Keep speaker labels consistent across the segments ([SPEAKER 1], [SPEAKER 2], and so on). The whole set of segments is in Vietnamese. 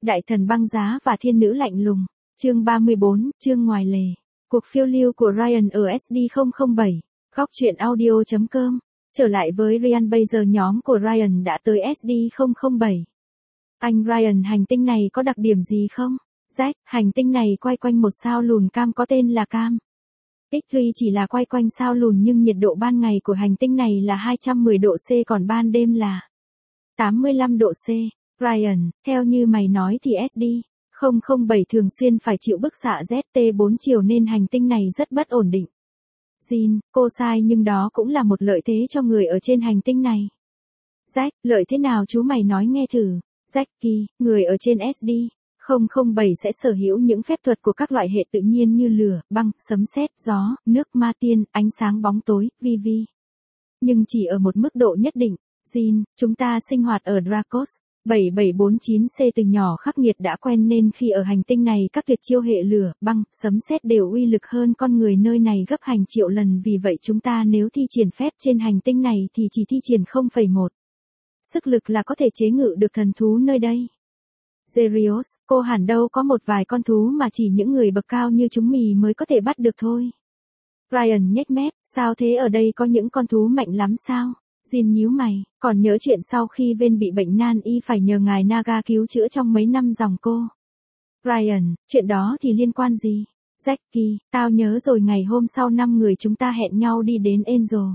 [SPEAKER 1] Đại thần băng giá và thiên nữ lạnh lùng. Chương 34, chương ngoài lề. Cuộc phiêu lưu của Ryan ở SD007. Góc truyện audio.com. Trở lại với Ryan, bây giờ nhóm của Ryan đã tới SD007. Anh Ryan, hành tinh này có đặc điểm gì không? Jack, hành tinh này quay quanh một sao lùn cam có tên là Cam. X3 chỉ là quay quanh sao lùn nhưng nhiệt độ ban ngày của hành tinh này là 210 độ C còn ban đêm là 85 độ C. Ryan, theo như mày nói thì SD007 thường xuyên phải chịu bức xạ ZT4 chiều nên hành tinh này rất bất ổn định. Jin, cô sai nhưng đó cũng là một lợi thế cho người ở trên hành tinh này. Jack, lợi thế nào chú mày nói nghe thử. Jackie, người ở trên SD007 sẽ sở hữu những phép thuật của các loại hệ tự nhiên như lửa, băng, sấm sét, gió, nước, ma tiên, ánh sáng bóng tối, VV. Nhưng chỉ ở một mức độ nhất định. Jin, chúng ta sinh hoạt ở Dracos 7749C từ nhỏ khắc nghiệt đã quen nên khi ở hành tinh này các tuyệt chiêu hệ lửa, băng, sấm sét đều uy lực hơn con người nơi này gấp hàng triệu lần, vì vậy chúng ta nếu thi triển phép trên hành tinh này thì chỉ thi triển 0,1 sức lực là có thể chế ngự được thần thú nơi đây. Zerios, cô hẳn đâu có một vài con thú mà chỉ những người bậc cao như chúng mì mới có thể bắt được thôi. Ryan nhếch mép, sao thế, ở đây có những con thú mạnh lắm sao? Jin nhíu mày, còn nhớ chuyện sau khi Ven bị bệnh nan y phải nhờ ngài Naga cứu chữa trong mấy năm dòng cô. Ryan, chuyện đó thì liên quan gì? Jackie, tao nhớ rồi, ngày hôm sau 5 người chúng ta hẹn nhau đi đến Angel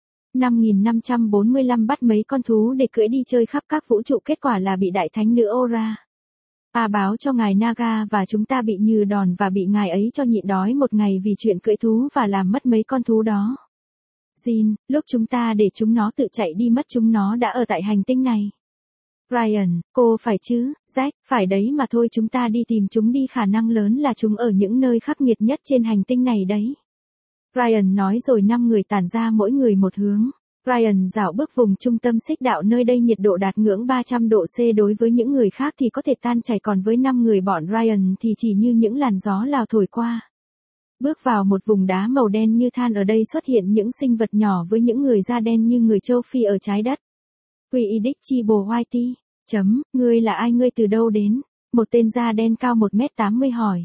[SPEAKER 1] 5545 bắt mấy con thú để cưỡi đi chơi khắp các vũ trụ, kết quả là bị đại thánh nữ Ora báo cho ngài Naga và chúng ta bị nhừ đòn và bị ngài ấy cho nhịn đói một ngày vì chuyện cưỡi thú và làm mất mấy con thú đó. Jin, lúc chúng ta để chúng nó tự chạy đi mất chúng nó đã ở tại hành tinh này. Ryan, cô phải chứ? Jack, phải đấy mà thôi, chúng ta đi tìm chúng đi, khả năng lớn là chúng ở những nơi khắc nghiệt nhất trên hành tinh này đấy. Ryan nói rồi 5 người tản ra mỗi người một hướng. Ryan dạo bước vùng trung tâm xích đạo, nơi đây nhiệt độ đạt ngưỡng 300 độ C, đối với những người khác thì có thể tan chảy, còn với 5 người bọn Ryan thì chỉ như những làn gió lào thổi qua. Bước vào một vùng đá màu đen như than, ở đây xuất hiện những sinh vật nhỏ với những người da đen như người châu Phi ở trái đất. Predictable Whitey. Ngươi là ai, ngươi từ đâu đến? Một tên da đen cao 1m80 hỏi.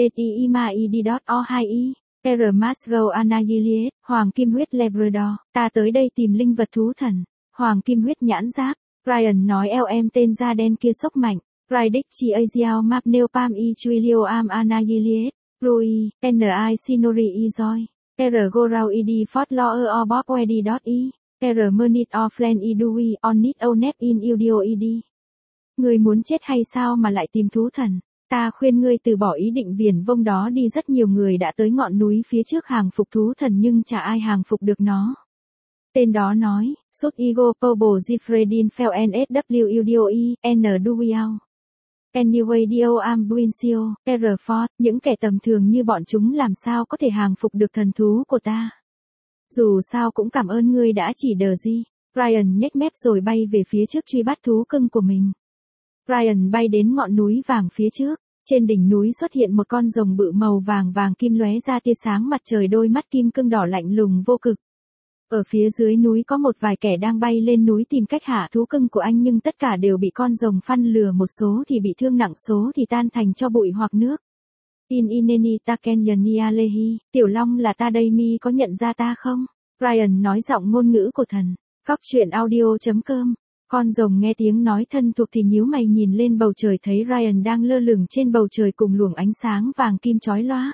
[SPEAKER 1] DTIMAID.O2I. R. Masgo Annihilate, Hoàng Kim Huyết Labrador, ta tới đây tìm linh vật thú thần. Hoàng Kim Huyết nhãn giáp. Ryan nói em tên da đen kia sốc mạnh. Predicti Aziao Map Neopam I Trilio Am Annihilate. Rui, N.I. Sinori Izoi. R. Gorau Id Fort Loer O Bob Wedi. R. Mernit O Flen Idui Onit O Nep In Udio Id. Người muốn chết hay sao mà lại tìm thú thần? Ta khuyên ngươi từ bỏ ý định viển vông đó đi, rất nhiều người đã tới ngọn núi phía trước hàng phục thú thần nhưng chả ai hàng phục được nó. Tên đó nói, Sốt Ego Pobo Zifredin Fel NSW Udio N. Duiao. Anyway Dio Am Buincio, R. Ford, những kẻ tầm thường như bọn chúng làm sao có thể hàng phục được thần thú của ta. Dù sao cũng cảm ơn ngươi đã chỉ đờ gì. Ryan nhếch mép rồi bay về phía trước truy bắt thú cưng của mình. Ryan bay đến ngọn núi vàng phía trước. Trên đỉnh núi xuất hiện một con rồng bự màu vàng vàng kim lóe ra tia sáng mặt trời, đôi mắt kim cương đỏ lạnh lùng vô cực. Ở phía dưới núi có một vài kẻ đang bay lên núi tìm cách hạ thú cưng của anh, nhưng tất cả đều bị con rồng phăn lừa, một số thì bị thương nặng, số thì tan thành cho bụi hoặc nước. In ineni taken yania lehi, Tiểu Long là ta đây, mi có nhận ra ta không? Ryan nói giọng ngôn ngữ của thần. Góc truyện audio.com. Con rồng nghe tiếng nói thân thuộc thì nhíu mày nhìn lên bầu trời, thấy Ryan đang lơ lửng trên bầu trời cùng luồng ánh sáng vàng kim chói lóa.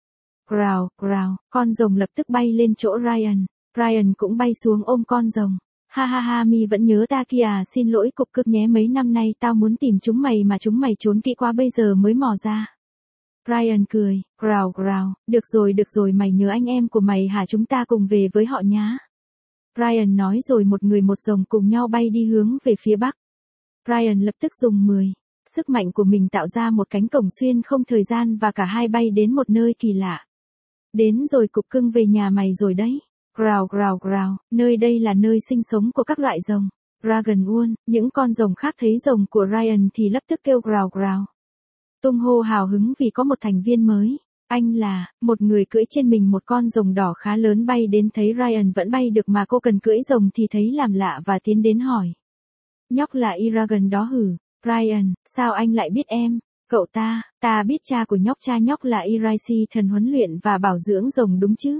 [SPEAKER 1] Growl, growl, con rồng lập tức bay lên chỗ Ryan. Ryan cũng bay xuống ôm con rồng. Ha ha ha, mi vẫn nhớ ta kia à, xin lỗi cục cực nhé, mấy năm nay tao muốn tìm chúng mày mà chúng mày trốn kỹ quá, bây giờ mới mò ra. Ryan cười, growl growl, được rồi, mày nhớ anh em của mày hả, chúng ta cùng về với họ nhá. Ryan nói rồi một người một rồng cùng nhau bay đi hướng về phía bắc. Ryan lập tức dùng 10 sức mạnh của mình tạo ra một cánh cổng xuyên không thời gian và cả hai bay đến một nơi kỳ lạ. Đến rồi cục cưng, về nhà mày rồi đấy. Growl growl growl, nơi đây là nơi sinh sống của các loại rồng. Dragon World, những con rồng khác thấy rồng của Ryan thì lập tức kêu growl growl. Tung hô hào hứng vì có một thành viên mới. Anh là, một người cưỡi trên mình một con rồng đỏ khá lớn bay đến, thấy Ryan vẫn bay được mà cô cần cưỡi rồng thì thấy làm lạ và tiến đến hỏi. Nhóc là Iragon đó hử? Ryan, sao anh lại biết em? Cậu ta biết cha của cha nhóc là Iraisi thần huấn luyện và bảo dưỡng rồng đúng chứ?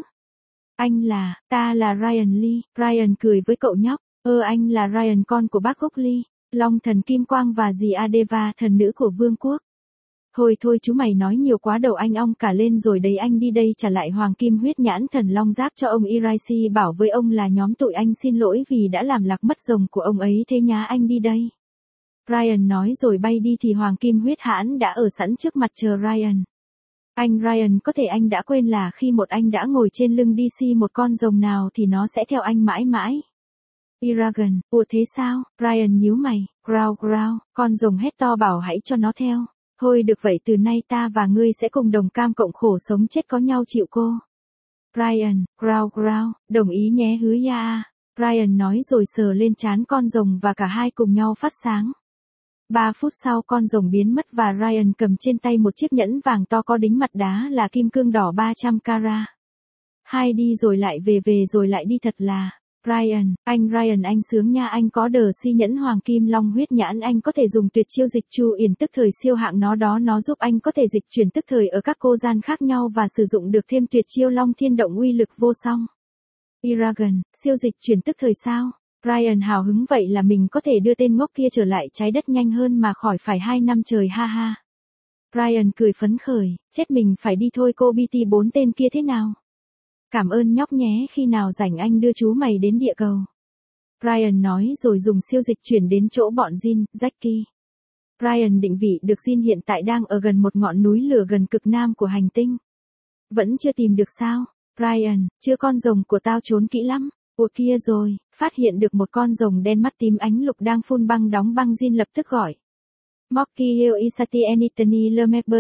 [SPEAKER 1] Ta là Ryan Lee. Ryan cười với cậu nhóc. Anh là Ryan con của bác gốc Lee, Long thần Kim Quang và dì Adeva thần nữ của vương quốc. Thôi chú mày nói nhiều quá, đầu anh ong cả lên rồi đấy, anh đi đây trả lại hoàng kim huyết nhãn thần long giáp cho ông Iraisi, bảo với ông là nhóm tụi anh xin lỗi vì đã làm lạc mất rồng của ông ấy thế nhá, anh đi đây. Ryan nói rồi bay đi thì hoàng kim huyết hãn đã ở sẵn trước mặt chờ Ryan. Anh Ryan, có thể anh đã quên là khi một anh đã ngồi trên lưng DC một con rồng nào thì nó sẽ theo anh mãi mãi. Eragon, ủa thế sao? Ryan nhíu mày. Growl, con rồng hét to bảo hãy cho nó theo. Thôi được vậy, từ nay ta và ngươi sẽ cùng đồng cam cộng khổ sống chết có nhau chịu cô. Ryan, growl, đồng ý nhé hứa ya. Ryan nói rồi sờ lên trán con rồng và cả hai cùng nhau phát sáng. 3 phút sau con rồng biến mất và Ryan cầm trên tay một chiếc nhẫn vàng to có đính mặt đá là kim cương đỏ 300 carat. Hai đi rồi lại về rồi lại đi, thật là. Ryan, anh sướng nha, anh có đờ si nhẫn hoàng kim long huyết nhãn, anh có thể dùng tuyệt chiêu dịch chu yển tức thời siêu hạng nó giúp anh có thể dịch chuyển tức thời ở các cô gian khác nhau và sử dụng được thêm tuyệt chiêu long thiên động uy lực vô song. Eragon, siêu dịch chuyển tức thời sao? Ryan hào hứng, vậy là mình có thể đưa tên ngốc kia trở lại trái đất nhanh hơn mà khỏi phải 2 năm trời, ha ha. Ryan cười phấn khởi, chết mình phải đi thôi, cô BT 4 tên kia thế nào? Cảm ơn nhóc nhé, khi nào rảnh anh đưa chú mày đến địa cầu. Ryan nói rồi dùng siêu dịch chuyển đến chỗ bọn Jin, Jackie. Ryan định vị được Jin hiện tại đang ở gần một ngọn núi lửa gần cực nam của hành tinh. Vẫn chưa tìm được sao? Ryan, chưa, con rồng của tao trốn kỹ lắm. Ủa kia rồi, phát hiện được một con rồng đen mắt tím ánh lục đang phun băng đóng băng. Jin lập tức gọi. Moki Isati Enitani Lemeber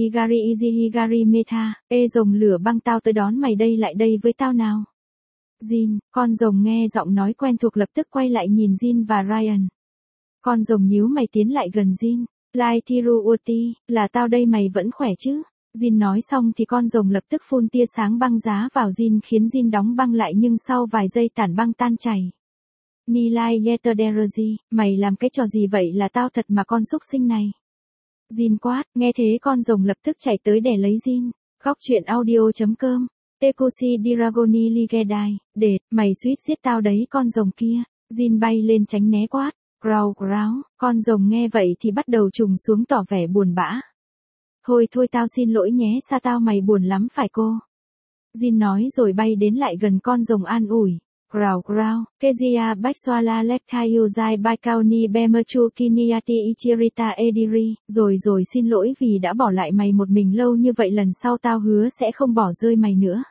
[SPEAKER 1] Izihigari Meta. Ê rồng lửa băng, tao tới đón mày đây, lại đây với tao nào. Jin, con rồng nghe giọng nói quen thuộc lập tức quay lại nhìn Jin và Ryan. Con rồng nhíu mày tiến lại gần Jin. Lai Thiru Uti, là tao đây, mày vẫn khỏe chứ? Jin nói xong thì con rồng lập tức phun tia sáng băng giá vào Jin khiến Jin đóng băng lại, nhưng sau vài giây tản băng tan chảy. Nilai Yetterderoji, mày làm cái trò gì vậy, là tao thật mà con súc sinh này. Jin quát, nghe thế con rồng lập tức chạy tới để lấy Jin. Góc truyện audio.com. Tekushi Diragoni Ligedai, để, mày suýt giết tao đấy con rồng kia. Jin bay lên tránh né quát. Growl, con rồng nghe vậy thì bắt đầu trùng xuống tỏ vẻ buồn bã. Thôi tao xin lỗi nhé, xa tao mày buồn lắm phải cô? Jin nói rồi bay đến lại gần con rồng an ủi. Growl, Kezia Bachswala Leptayu Zai Baikauni Bemerchu Kiniati Ichirita Ediri, rồi xin lỗi vì đã bỏ lại mày một mình lâu như vậy, lần sau tao hứa sẽ không bỏ rơi mày nữa.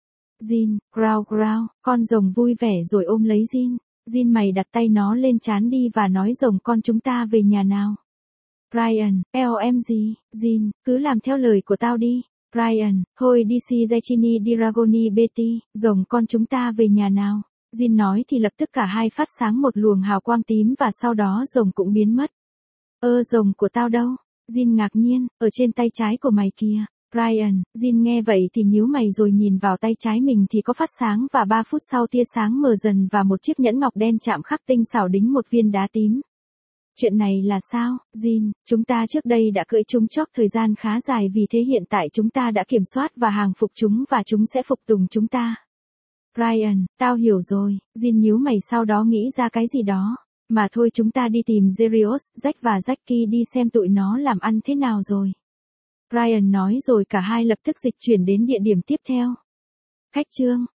[SPEAKER 1] Jin, growl, con rồng vui vẻ rồi ôm lấy Jin. Jin, mày đặt tay nó lên trán đi và nói rồng con chúng ta về nhà nào. Ryan, gì? Jin, cứ làm theo lời của tao đi. Ryan, thôi DC Zaichini Diragoni Betty, rồng con chúng ta về nhà nào. Jin nói thì lập tức cả hai phát sáng một luồng hào quang tím và sau đó rồng cũng biến mất. Rồng của tao đâu? Jin ngạc nhiên, ở trên tay trái của mày kìa. Ryan, Jin nghe vậy thì nhíu mày rồi nhìn vào tay trái mình thì có phát sáng và 3 phút sau tia sáng mờ dần và một chiếc nhẫn ngọc đen chạm khắc tinh xảo đính một viên đá tím. Chuyện này là sao, Jin? Chúng ta trước đây đã cưỡi chúng chóc thời gian khá dài, vì thế hiện tại chúng ta đã kiểm soát và hàng phục chúng và chúng sẽ phục tùng chúng ta. Ryan, tao hiểu rồi. Jin nhíu mày sau đó nghĩ ra cái gì đó. Mà thôi, chúng ta đi tìm Zerios, Zack và Jackie đi xem tụi nó làm ăn thế nào rồi. Ryan nói rồi cả hai lập tức dịch chuyển đến địa điểm tiếp theo. Khách trương.